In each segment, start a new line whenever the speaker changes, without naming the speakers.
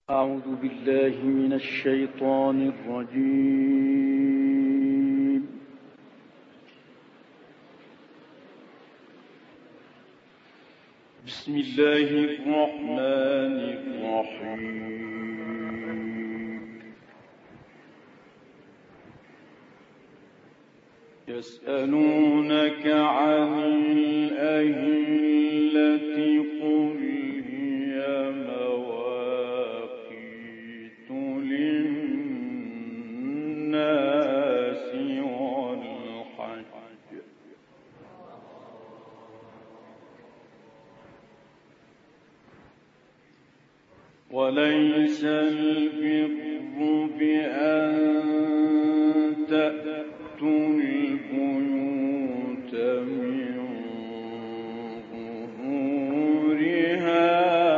أعوذ بالله من الشيطان الرجيم. بسم الله الرحمن الرحيم. يسألونك عن الأهلة قل هي مواقيت للناس والحج وليس البر بأن تأتوا البيوت من ظهورها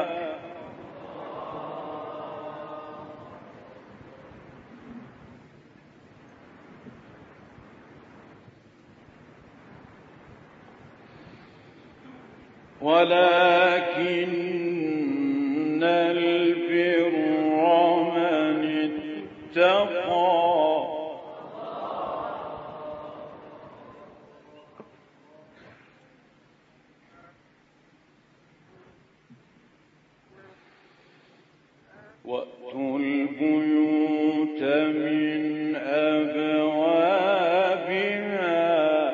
ولكن البر من اتقى وأتوا البيوت من أبوابها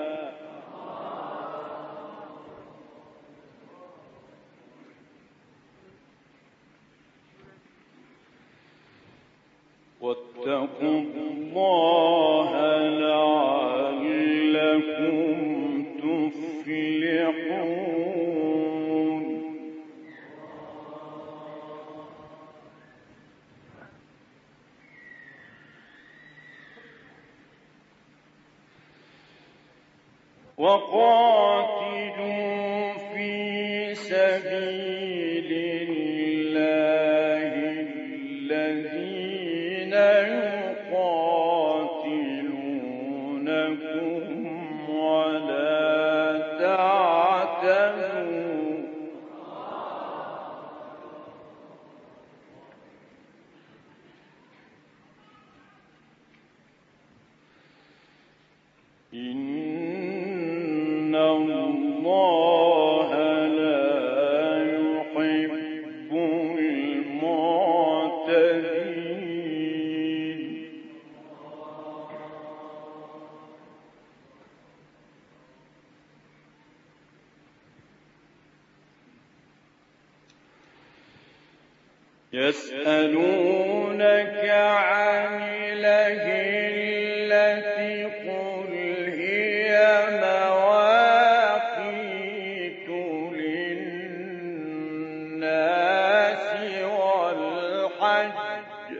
واتقوا الله لعلكم تفلحون. وقاتلوا في سبيل الله الذين يقاتلونكم ولا تعتدوا إن الله لا يحب المعتدين. يسألونك عن الأهلة قل هي مواقيت للناس والحج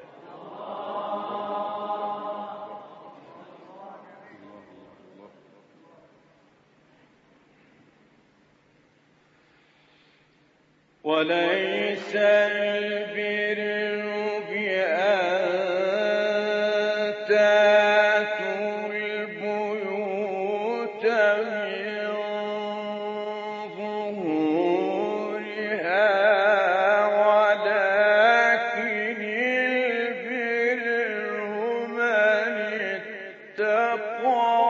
وليس البر بأن تأتوا البيوت من ظهورها ولكن البر من اتقى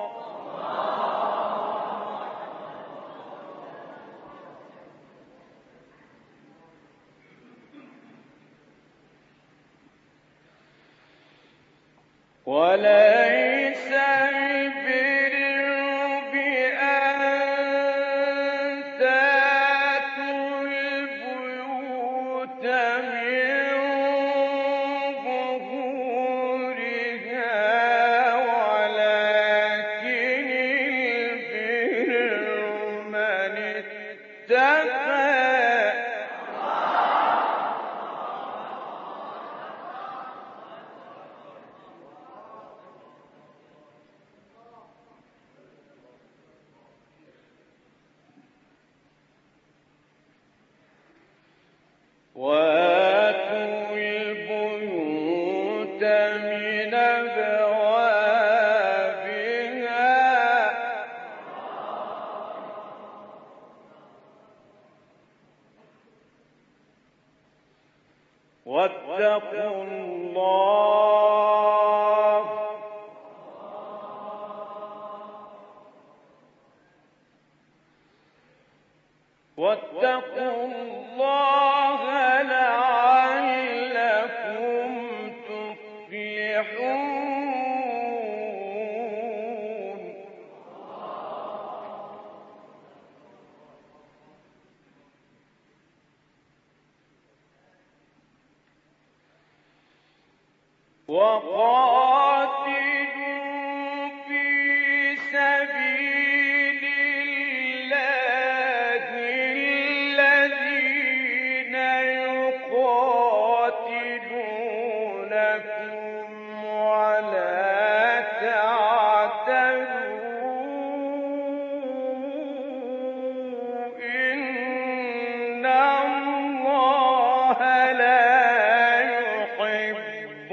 وليس البر بأن تأتوا البيوت من ظهورها ولكن البر من اتقى وآتوا البيوت من أبوابها واتقوا الله لعلكم تفلحون. وقاتلوا في سبيل الله الذين يقاتلونكم ولا تعتدوا إن الله لا يحب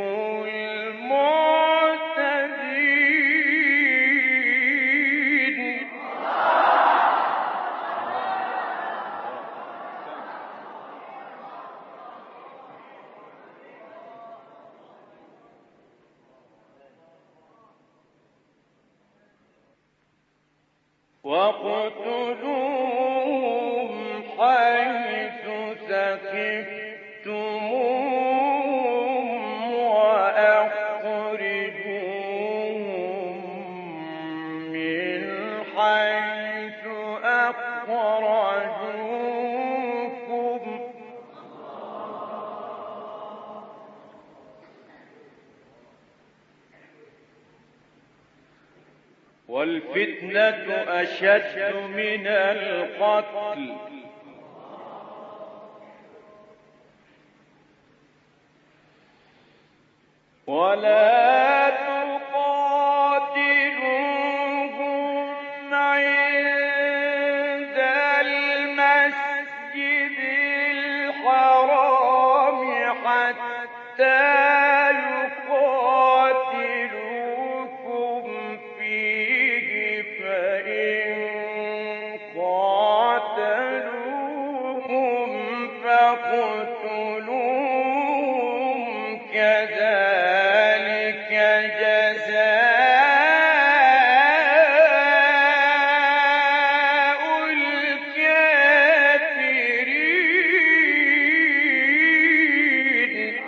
المعتدين. واقتلوهم حيث ثقفتموهم وأخرجوهم من حيث أخرجوكم والفتنة أشد من القتل ولا تقاتلوهم عند المسجد الحرام حتى يقاتلوكم فيه، فإن قاتلوهم فاقتلوهم كذلك جزاء الكافرين.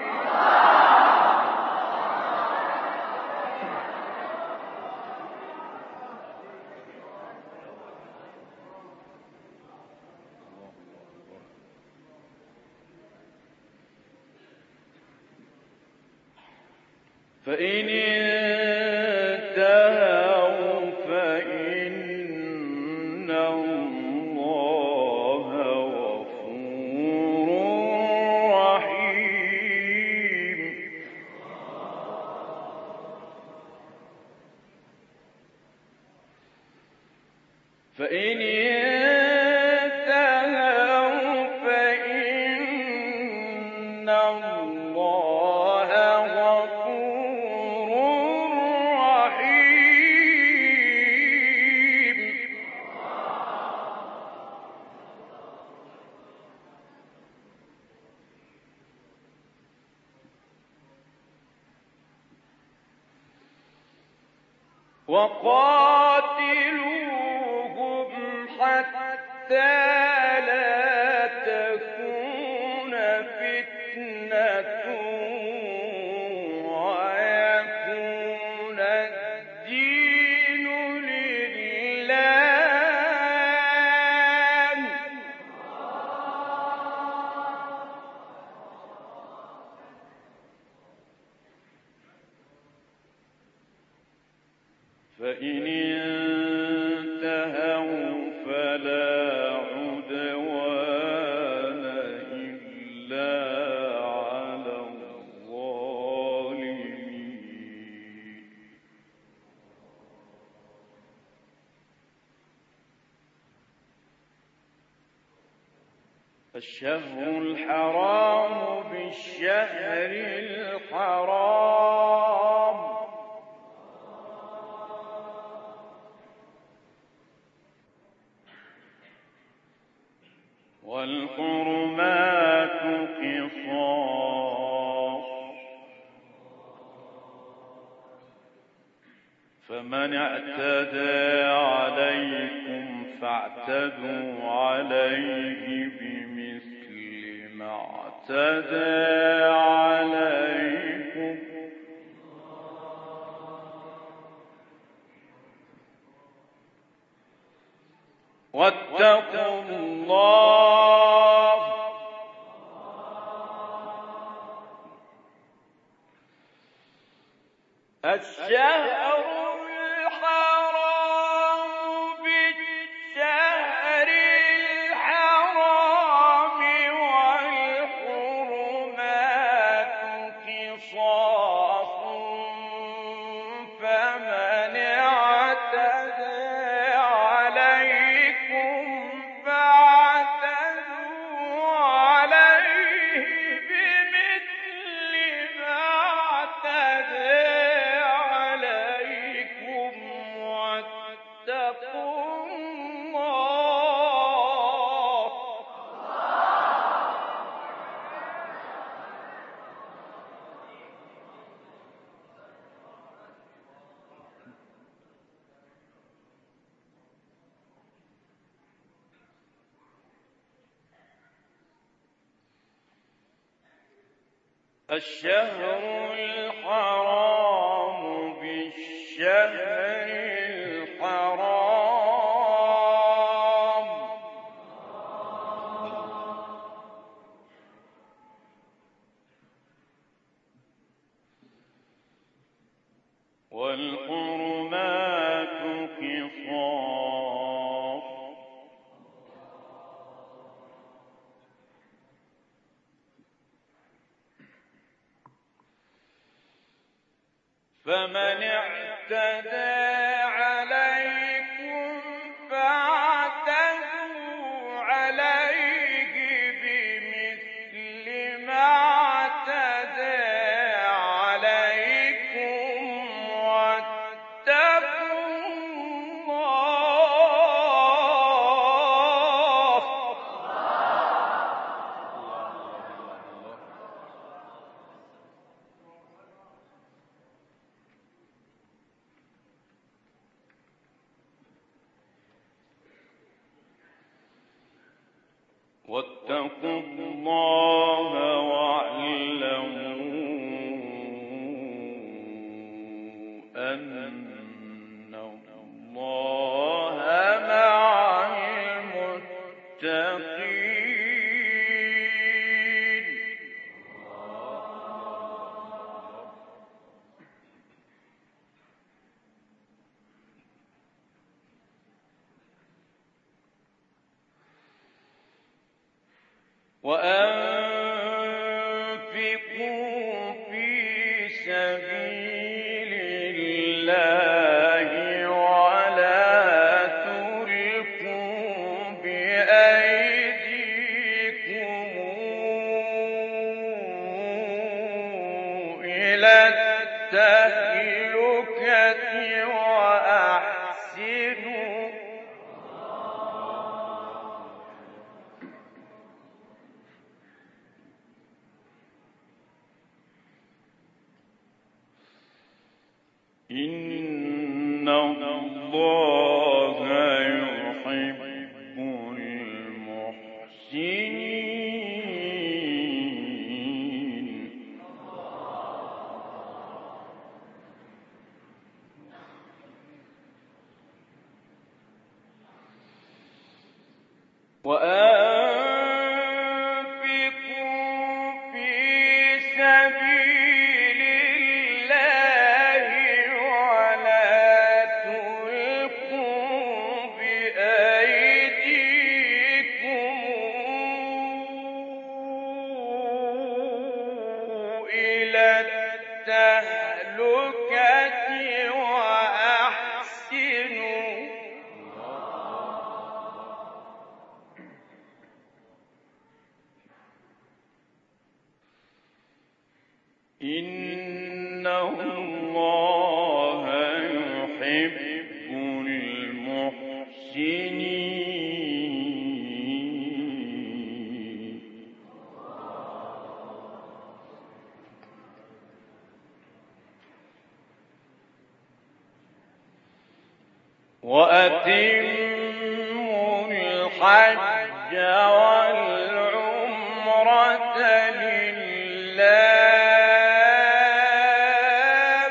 فإن انتهوا فإن الله غفور رحيم. فإن انتهوا فإن الله غفور رحيم. وقاتلوهم حتى لا تكون فتنة ويكون الدين لله. فإن انتهوا فلا عدوان إلا على الظالمين. الشهر الحرام بالشهر الحرام والحرمات قصاص فمن اعتدى عليكم فاعتدوا عليه بمثل ما اعتدى عليكم واتقوا الله الشهر الحرام بالشهر الحرام والحرمات قصاص فمن اعتدى عليكم فاعتدوا عليه بمثل ما اعتدى عليكم واتقوا الله الشهر الحرام بالشهر الحرام والحرمات قصاص فمن اعتدى عليكم فاعتدوا عليه بمثل ما اعتدى عليكم واتقوا الله واتقوا الله واعلموا أن الله مع المتقين وأنفقوا في سبيل الله ولا تلقوا بأيديكم إلى التهلكة وأحسنوا إن الله يحب المحسنين وأنفقوا في سبيل الله ولا تلقوا بأيديكم إلى التهلكة وأحسنوا إن الله يحب المحسنين وأتموا الحج والعمرة لله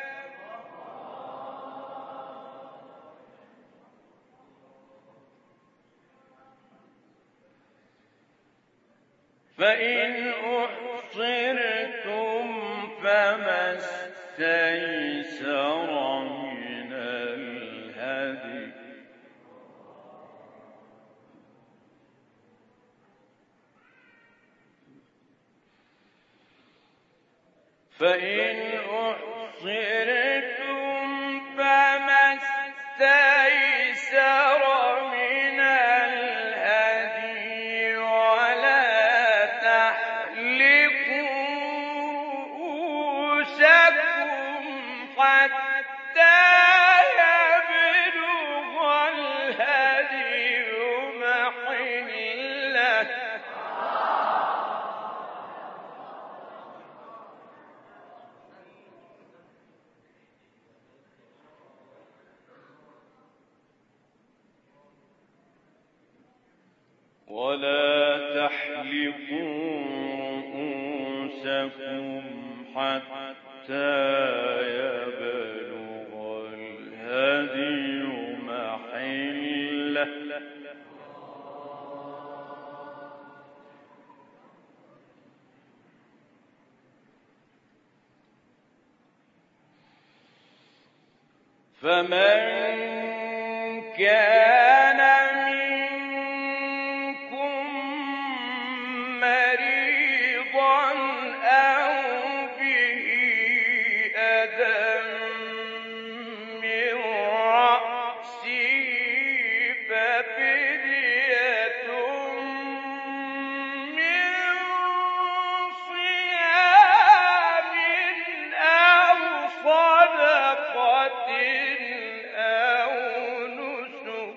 فإن أحصرتم فما استيسر من الهدي ولا تحلقوا رؤوسكم حتى يبلغ الهدي محله فمن كان منكم مريضا أو به أذى من رأسه ففدية من صيام أو صدقة أو نسك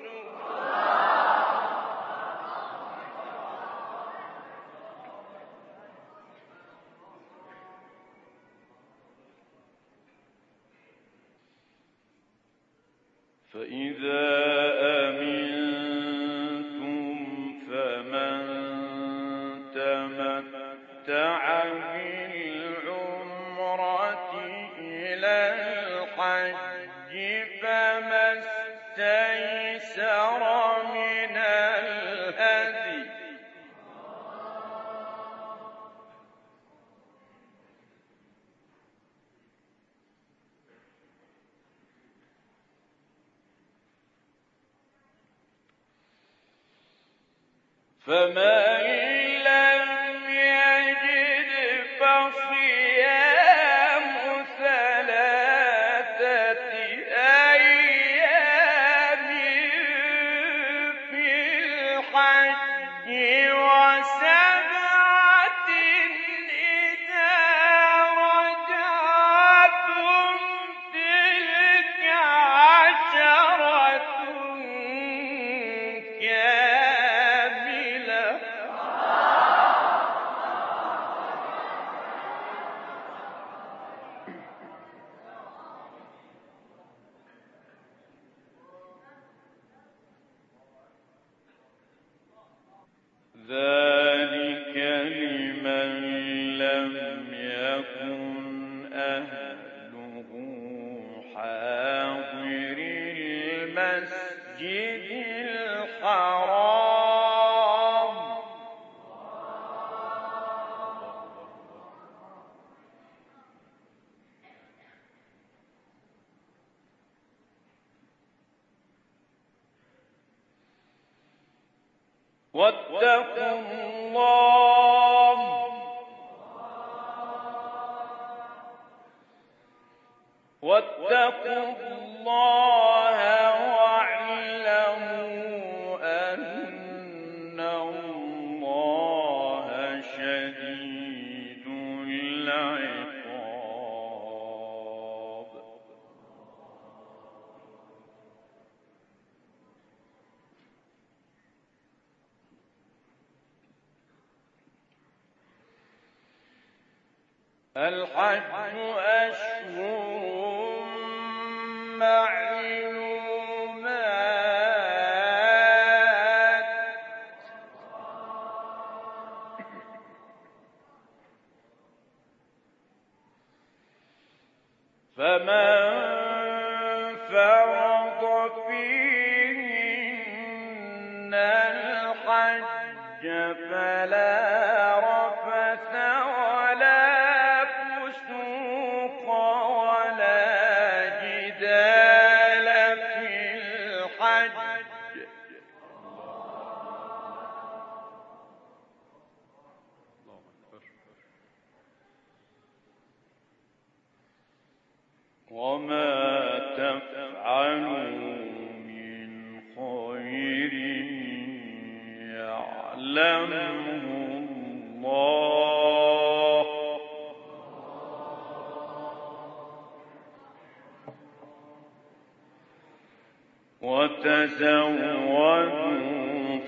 فإذا أمنتم فمن تمتع بالعمرة إلى الحج فما استيسر من الهدي فمن لم يجد فصيام ثلاثة أيام في الحج وسبعة إذا رجعتم تلك عشرة كاملة ذلك لمن لم يكن أهله حاضر المسجد الحرام واتقوا الله واعلموا أن الله شديد العقاب الحج أشهر معلومات فمن فرض فيهن الحج فلا رفث ولا فسوق ولا جدال في الحج وما تفعلوا من خير يعلمه الله وتزودوا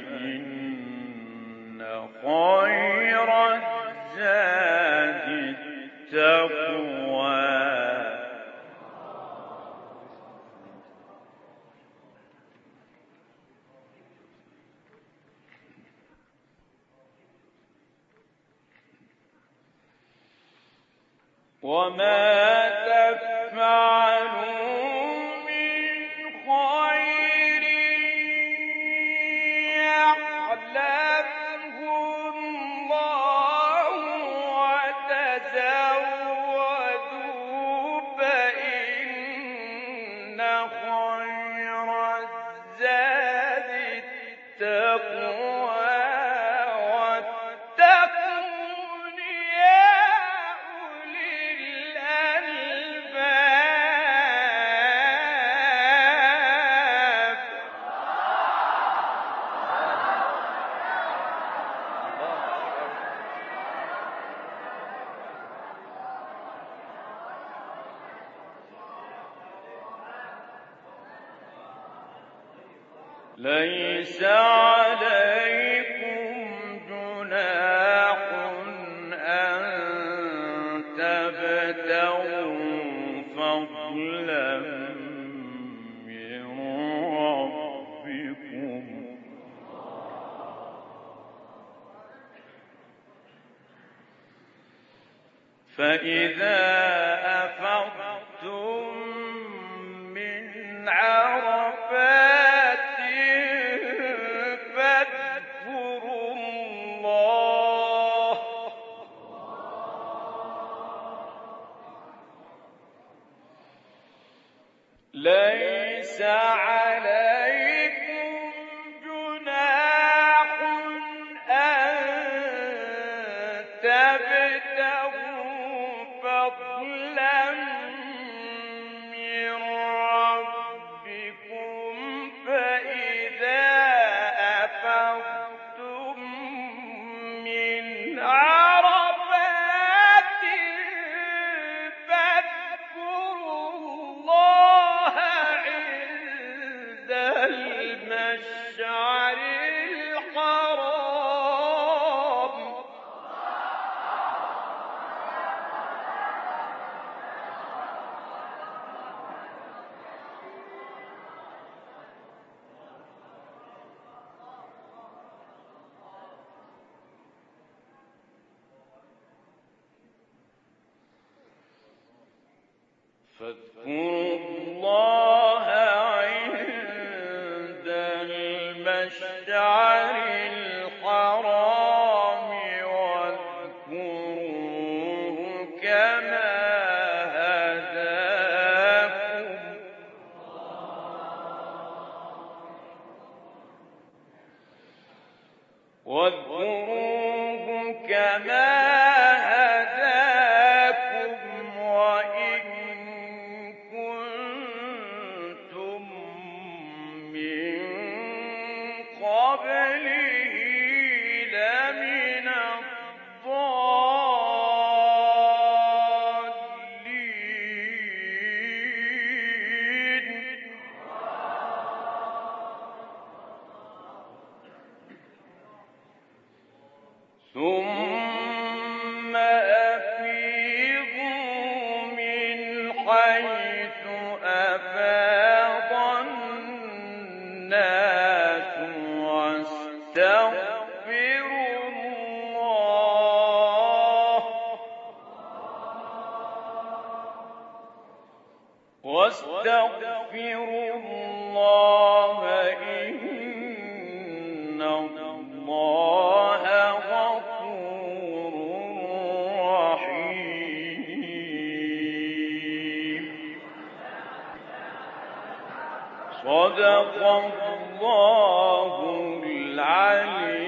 فإن خير الزاد التقوى وما تفعلوا من خير يعلمه الله وتزودوا فإن خير الزاد التقوى واتقون يا أولي الألباب ليس عليكم جناح أن تبتغوا فضلا من ربكم فإذا أفضتم من عرفات فاذكروا الله ليس عليكم جناح أن تبتغوا فضلا من ربكم فإذا أفضتم من عرفات فاذكروا الله عند المشعر الحرام فاذكروا الله عند المشعر الحرام واذكروه كما هداكم وإن كنتم من قبله لمن الضالين ثم أفيضوا من حيث أفاض الناس واستغفروا الله واستغفروا الله إن الله غفور رحيم. صدق الله العلي